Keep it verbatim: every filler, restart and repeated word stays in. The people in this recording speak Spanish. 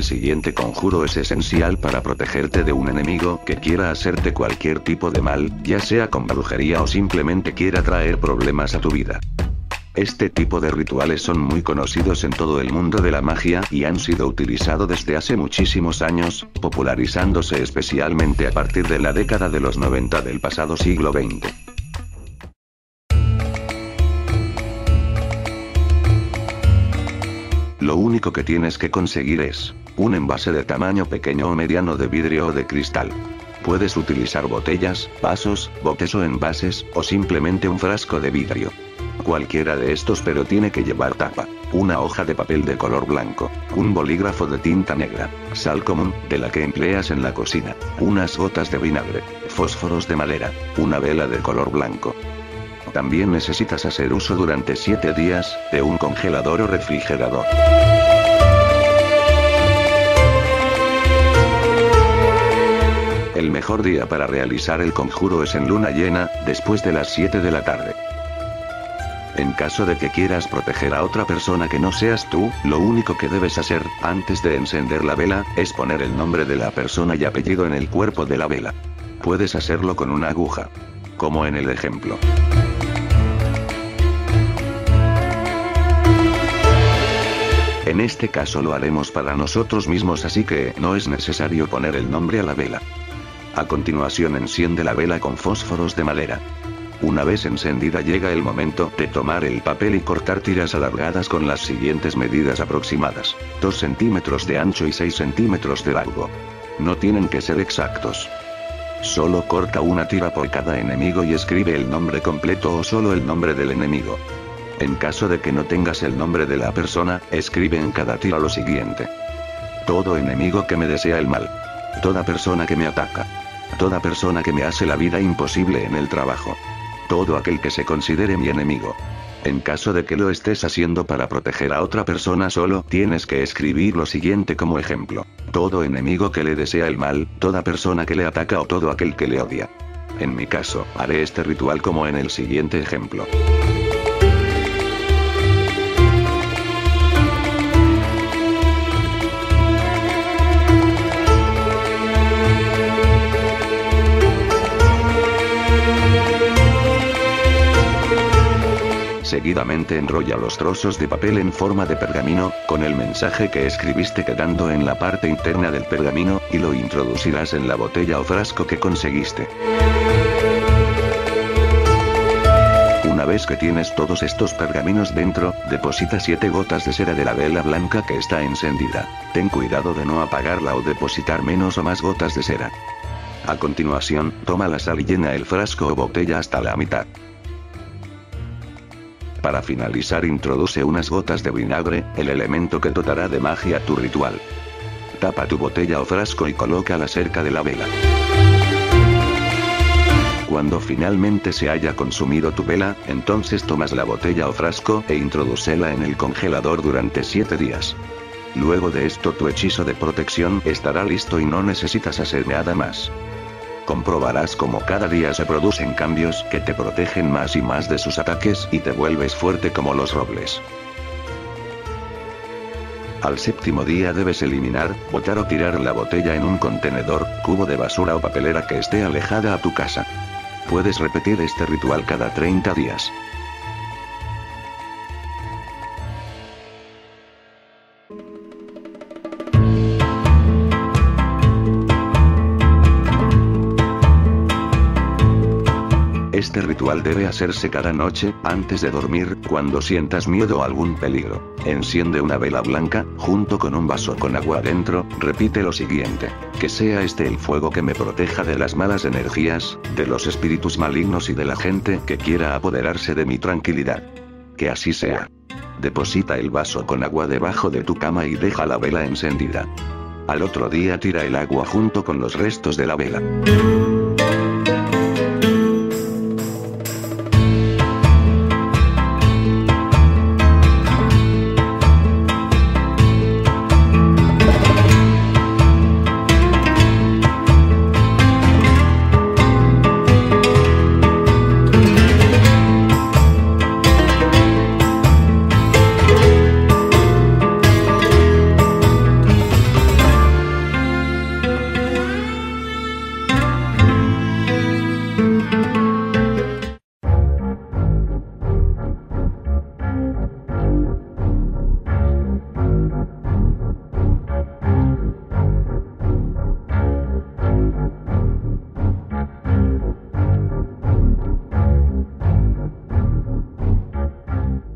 siguiente conjuro es esencial para protegerte de un enemigo que quiera hacerte cualquier tipo de mal, ya sea con brujería o simplemente quiera traer problemas a tu vida. Este tipo de rituales son muy conocidos en todo el mundo de la magia y han sido utilizados desde hace muchísimos años, popularizándose especialmente a partir de la década de los noventa del pasado siglo veinte. Lo único que tienes que conseguir es un envase de tamaño pequeño o mediano de vidrio o de cristal. Puedes utilizar botellas, vasos, botes o envases, o simplemente un frasco de vidrio. Cualquiera de estos, pero tiene que llevar tapa, una hoja de papel de color blanco, un bolígrafo de tinta negra, sal común, de la que empleas en la cocina, unas gotas de vinagre, fósforos de madera, una vela de color blanco. También necesitas hacer uso durante siete días, de un congelador o refrigerador. El mejor día para realizar el conjuro es en luna llena, después de las siete de la tarde. En caso de que quieras proteger a otra persona que no seas tú, lo único que debes hacer, antes de encender la vela, es poner el nombre de la persona y apellido en el cuerpo de la vela. Puedes hacerlo con una aguja, como en el ejemplo. En este caso lo haremos para nosotros mismos, así que no es necesario poner el nombre a la vela. A continuación enciende la vela con fósforos de madera. Una vez encendida llega el momento de tomar el papel y cortar tiras alargadas con las siguientes medidas aproximadas: dos centímetros de ancho y seis centímetros de largo. No tienen que ser exactos. Solo corta una tira por cada enemigo y escribe el nombre completo o solo el nombre del enemigo. En caso de que no tengas el nombre de la persona, escribe en cada tira lo siguiente: todo enemigo que me desea el mal. Toda persona que me ataca. Toda persona que me hace la vida imposible en el trabajo. Todo aquel que se considere mi enemigo. En caso de que lo estés haciendo para proteger a otra persona, solo tienes que escribir lo siguiente como ejemplo: todo enemigo que le desea el mal, toda persona que le ataca o todo aquel que le odia. En mi caso, haré este ritual como en el siguiente ejemplo. Seguidamente enrolla los trozos de papel en forma de pergamino, con el mensaje que escribiste quedando en la parte interna del pergamino, y lo introducirás en la botella o frasco que conseguiste. Una vez que tienes todos estos pergaminos dentro, deposita siete gotas de cera de la vela blanca que está encendida. Ten cuidado de no apagarla o depositar menos o más gotas de cera. A continuación, toma la sal y llena el frasco o botella hasta la mitad. Para finalizar, introduce unas gotas de vinagre, el elemento que dotará de magia tu ritual. Tapa tu botella o frasco y colócala cerca de la vela. Cuando finalmente se haya consumido tu vela, entonces tomas la botella o frasco e introdúcela en el congelador durante siete días. Luego de esto tu hechizo de protección estará listo y no necesitas hacer nada más. Comprobarás cómo cada día se producen cambios que te protegen más y más de sus ataques y te vuelves fuerte como los robles. Al séptimo día debes eliminar, botar o tirar la botella en un contenedor, cubo de basura o papelera que esté alejada a tu casa. Puedes repetir este ritual cada treinta días. Este ritual debe hacerse cada noche, antes de dormir, cuando sientas miedo o algún peligro. Enciende una vela blanca, junto con un vaso con agua dentro, repite lo siguiente: que sea este el fuego que me proteja de las malas energías, de los espíritus malignos y de la gente que quiera apoderarse de mi tranquilidad. Que así sea. Deposita el vaso con agua debajo de tu cama y deja la vela encendida. Al otro día tira el agua junto con los restos de la vela.